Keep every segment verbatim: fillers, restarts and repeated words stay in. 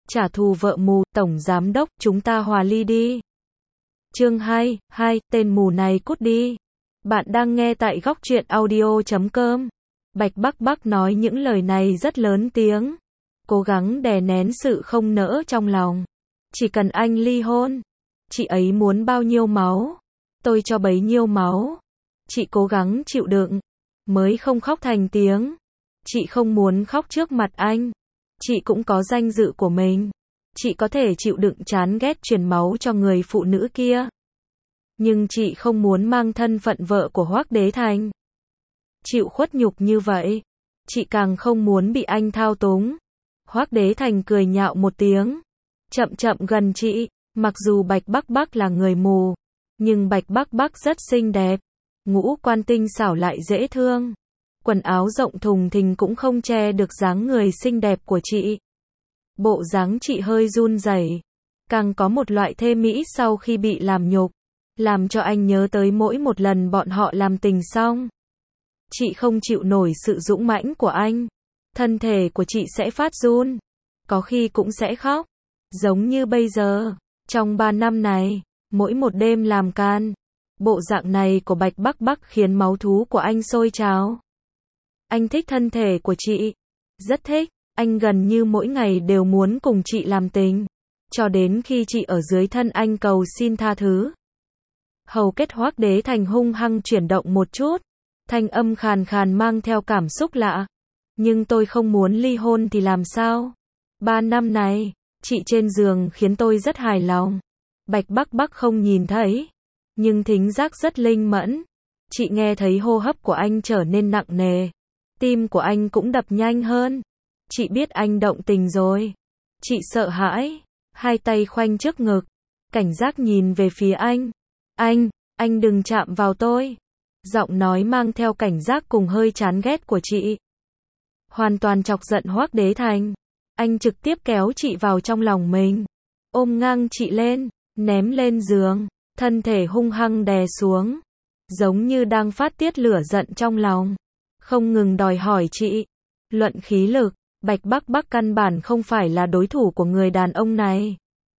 trả thù vợ mù, tổng giám đốc, chúng ta hòa ly đi. Chương hai, hai, tên mù này cút đi. Bạn đang nghe tại góc truyện audio chấm com. Bạch Bắc Bắc nói những lời này rất lớn tiếng, cố gắng đè nén sự không nỡ trong lòng. Chỉ cần anh ly hôn, chị ấy muốn bao nhiêu máu, tôi cho bấy nhiêu máu. Chị cố gắng chịu đựng, mới không khóc thành tiếng. Chị không muốn khóc trước mặt anh. Chị cũng có danh dự của mình. Chị có thể chịu đựng chán ghét truyền máu cho người phụ nữ kia. Nhưng chị không muốn mang thân phận vợ của Hoắc Đế Thành. Chịu khuất nhục như vậy. Chị càng không muốn bị anh thao túng. Hoắc Đế Thành cười nhạo một tiếng, chậm chậm gần chị. Mặc dù Bạch Bắc Bắc là người mù, nhưng Bạch Bắc Bắc rất xinh đẹp. Ngũ quan tinh xảo lại dễ thương. Quần áo rộng thùng thình cũng không che được dáng người xinh đẹp của chị. Bộ dáng chị hơi run rẩy, càng có một loại thê mỹ sau khi bị làm nhục, làm cho anh nhớ tới mỗi một lần bọn họ làm tình xong. Chị không chịu nổi sự dũng mãnh của anh. Thân thể của chị sẽ phát run, có khi cũng sẽ khóc. Giống như bây giờ, trong ba năm này, mỗi một đêm làm can, bộ dạng này của Bạch Bắc Bắc khiến máu thú của anh sôi trào. Anh thích thân thể của chị, rất thích. Anh gần như mỗi ngày đều muốn cùng chị làm tình, cho đến khi chị ở dưới thân anh cầu xin tha thứ. Hầu kết Hoắc Đế Thành hung hăng chuyển động một chút, thanh âm khàn khàn mang theo cảm xúc lạ. Nhưng tôi không muốn ly hôn thì làm sao? Ba năm này, chị trên giường khiến tôi rất hài lòng. Bạch Bắc Bắc không nhìn thấy, nhưng thính giác rất linh mẫn. Chị nghe thấy hô hấp của anh trở nên nặng nề, tim của anh cũng đập nhanh hơn. Chị biết anh động tình rồi. Chị sợ hãi, hai tay khoanh trước ngực, cảnh giác nhìn về phía anh. Anh, anh đừng chạm vào tôi. Giọng nói mang theo cảnh giác cùng hơi chán ghét của chị hoàn toàn chọc giận Hoắc Đế Thành. Anh trực tiếp kéo chị vào trong lòng mình, ôm ngang chị lên, ném lên giường, thân thể hung hăng đè xuống, giống như đang phát tiết lửa giận trong lòng, không ngừng đòi hỏi chị. Luận khí lực, Bạch Bắc Bắc căn bản không phải là đối thủ của người đàn ông này.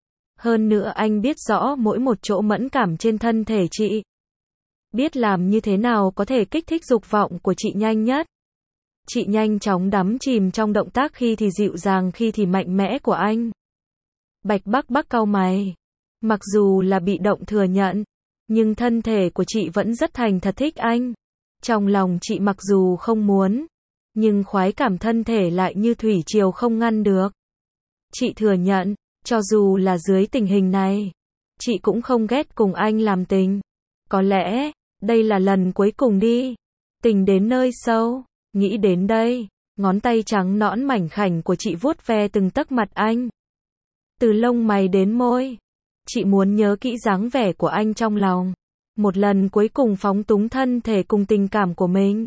Hơn nữa anh biết rõ mỗi một chỗ mẫn cảm trên thân thể chị, biết làm như thế nào có thể kích thích dục vọng của chị nhanh nhất. Chị nhanh chóng đắm chìm trong động tác khi thì dịu dàng khi thì mạnh mẽ của anh. Bạch Bắc Bắc cau mày. Mặc dù là bị động thừa nhận, nhưng thân thể của chị vẫn rất thành thật thích anh. Trong lòng chị mặc dù không muốn, nhưng khoái cảm thân thể lại như thủy triều không ngăn được. Chị thừa nhận, cho dù là dưới tình hình này, chị cũng không ghét cùng anh làm tình. Có lẽ, đây là lần cuối cùng đi. Tình đến nơi sâu, nghĩ đến đây, ngón tay trắng nõn mảnh khảnh của chị vuốt ve từng tấc mặt anh. Từ lông mày đến môi, chị muốn nhớ kỹ dáng vẻ của anh trong lòng. Một lần cuối cùng phóng túng thân thể cùng tình cảm của mình.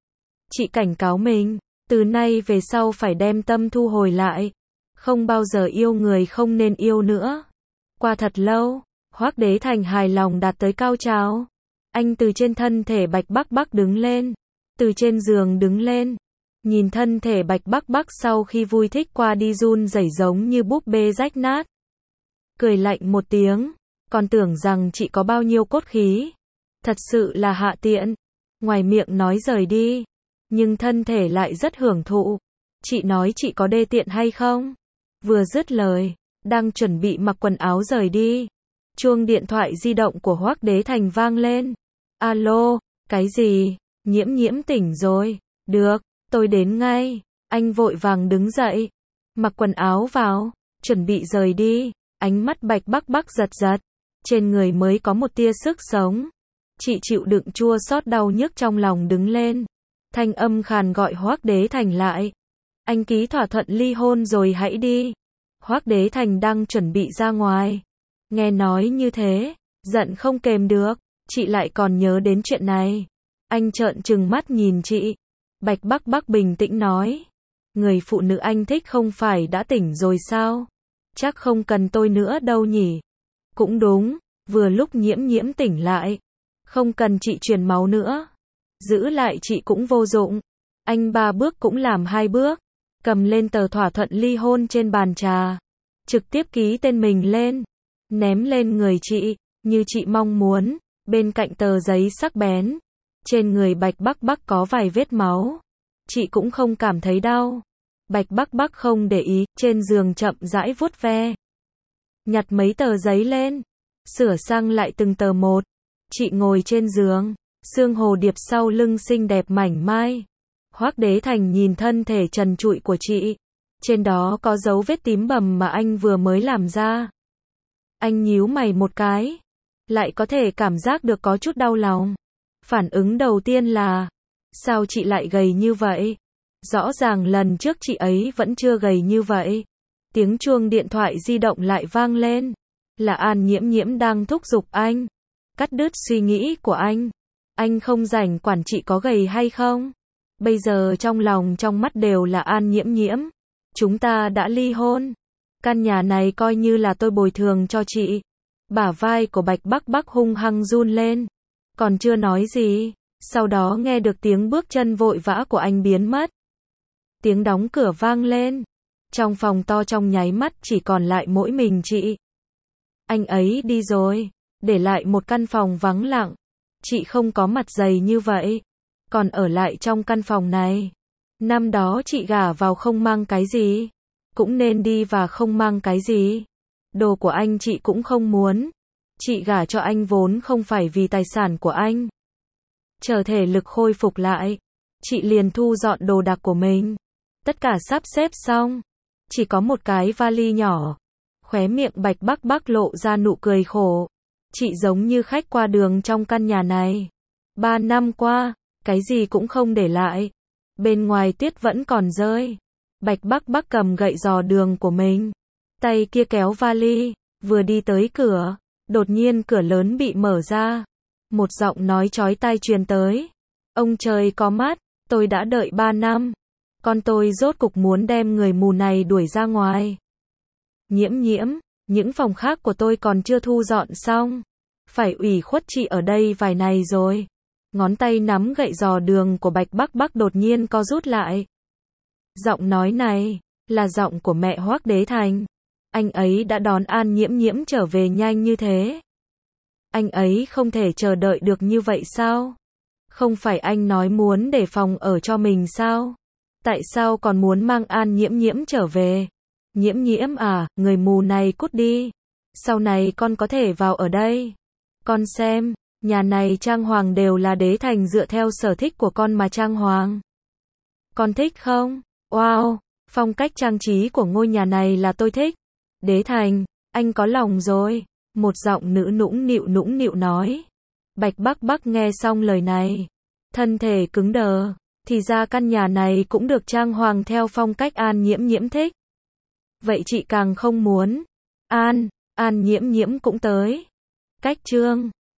Chị cảnh cáo mình, từ nay về sau phải đem tâm thu hồi lại. Không bao giờ yêu người không nên yêu nữa. Qua thật lâu, Hoắc Đế Thành hài lòng đạt tới cao trào. Anh từ trên thân thể Bạch Bắc Bắc đứng lên. Từ trên giường đứng lên. Nhìn thân thể Bạch Bắc Bắc sau khi vui thích qua đi run rẩy giống như búp bê rách nát. Cười lạnh một tiếng. Còn tưởng rằng chị có bao nhiêu cốt khí. Thật sự là hạ tiện. Ngoài miệng nói rời đi, nhưng thân thể lại rất hưởng thụ. Chị nói chị có đê tiện hay không? Vừa dứt lời, đang chuẩn bị mặc quần áo rời đi, chuông điện thoại di động của Hoắc Đế Thành vang lên. Alo, cái gì? Nhiễm Nhiễm tỉnh rồi. Được, tôi đến ngay. Anh vội vàng đứng dậy, mặc quần áo vào, chuẩn bị rời đi. Ánh mắt Bạch Bắc Bắc giật giật, trên người mới có một tia sức sống. Chị chịu đựng chua xót đau nhức trong lòng đứng lên. Thanh âm khàn gọi Hoắc Đế Thành lại. Anh ký thỏa thuận ly hôn rồi hãy đi. Hoắc Đế Thành đang chuẩn bị ra ngoài. Nghe nói như thế, giận không kềm được. Chị lại còn nhớ đến chuyện này. Anh trợn trừng mắt nhìn chị. Bạch Bắc Bắc bình tĩnh nói. Người phụ nữ anh thích không phải đã tỉnh rồi sao? Chắc không cần tôi nữa đâu nhỉ. Cũng đúng, vừa lúc Nhiễm Nhiễm tỉnh lại. Không cần chị truyền máu nữa. Giữ lại chị cũng vô dụng. Anh ba bước cũng làm hai bước. Cầm lên tờ thỏa thuận ly hôn trên bàn trà. trực tiếp ký tên mình lên, ném lên người chị, như chị mong muốn, bên cạnh tờ giấy sắc bén. Trên người Bạch Bắc Bắc có vài vết máu. Chị cũng không cảm thấy đau. Bạch Bắc Bắc không để ý, trên giường chậm rãi vuốt ve. Nhặt mấy tờ giấy lên, sửa sang lại từng tờ một. Chị ngồi trên giường, xương hồ điệp sau lưng xinh đẹp mảnh mai. Hoắc Đế Thành nhìn thân thể trần trụi của chị. Trên đó có dấu vết tím bầm mà anh vừa mới làm ra. Anh nhíu mày một cái, lại có thể cảm giác được có chút đau lòng. Phản ứng đầu tiên là, sao chị lại gầy như vậy? Rõ ràng lần trước chị ấy vẫn chưa gầy như vậy. Tiếng chuông điện thoại di động lại vang lên. Là An Nhiễm Nhiễm đang thúc giục anh. Cắt đứt suy nghĩ của anh. Anh không rảnh quản chị có gầy hay không. Bây giờ trong lòng trong mắt đều là An Nhiễm Nhiễm. Chúng ta đã ly hôn. Căn nhà này coi như là tôi bồi thường cho chị. Bả vai của Bạch Bắc Bắc hung hăng run lên. Còn chưa nói gì, sau đó nghe được tiếng bước chân vội vã của anh biến mất. Tiếng đóng cửa vang lên. Trong phòng to trong nháy mắt chỉ còn lại mỗi mình chị. Anh ấy đi rồi, để lại một căn phòng vắng lặng. Chị không có mặt dày như vậy, còn ở lại trong căn phòng này. Năm đó chị gả vào không mang cái gì, cũng nên đi và không mang cái gì. Đồ của anh chị cũng không muốn. Chị gả cho anh vốn không phải vì tài sản của anh. Chờ thể lực khôi phục lại, chị liền thu dọn đồ đạc của mình. Tất cả sắp xếp xong, chỉ có một cái vali nhỏ. Khóe miệng Bạch Bắc Bắc lộ ra nụ cười khổ. Chị giống như khách qua đường trong căn nhà này. Ba năm qua, cái gì cũng không để lại. Bên ngoài tuyết vẫn còn rơi. Bạch Bắc Bắc cầm gậy dò đường của mình. Tay kia kéo vali, vừa đi tới cửa. Đột nhiên cửa lớn bị mở ra. Một giọng nói chói tai truyền tới. Ông trời có mắt, tôi đã đợi ba năm. Con tôi rốt cục muốn đem người mù này đuổi ra ngoài. Nhiễm Nhiễm, những phòng khác của tôi còn chưa thu dọn xong. Phải ủy khuất chị ở đây vài ngày rồi. Ngón tay nắm gậy dò đường của Bạch Bắc Bắc đột nhiên co rút lại. Giọng nói này, là giọng của mẹ Hoắc Đế Thành. Anh ấy đã đón An Nhiễm Nhiễm trở về nhanh như thế. Anh ấy không thể chờ đợi được như vậy sao? Không phải anh nói muốn để phòng ở cho mình sao? Tại sao còn muốn mang An Nhiễm Nhiễm trở về? Nhiễm Nhiễm à, người mù này cút đi. Sau này con có thể vào ở đây. Con xem, nhà này trang hoàng đều là Đế Thành dựa theo sở thích của con mà trang hoàng. Con thích không? Wow, phong cách trang trí của ngôi nhà này là tôi thích. Đế Thành, anh có lòng rồi. Một giọng nữ nũng nịu nũng nịu nói. Bạch Bắc Bắc nghe xong lời này, thân thể cứng đờ. Thì ra căn nhà này cũng được trang hoàng theo phong cách An Nhiễm Nhiễm thích. Vậy chị càng không muốn. An, An Nhiễm Nhiễm cũng tới. Cách chương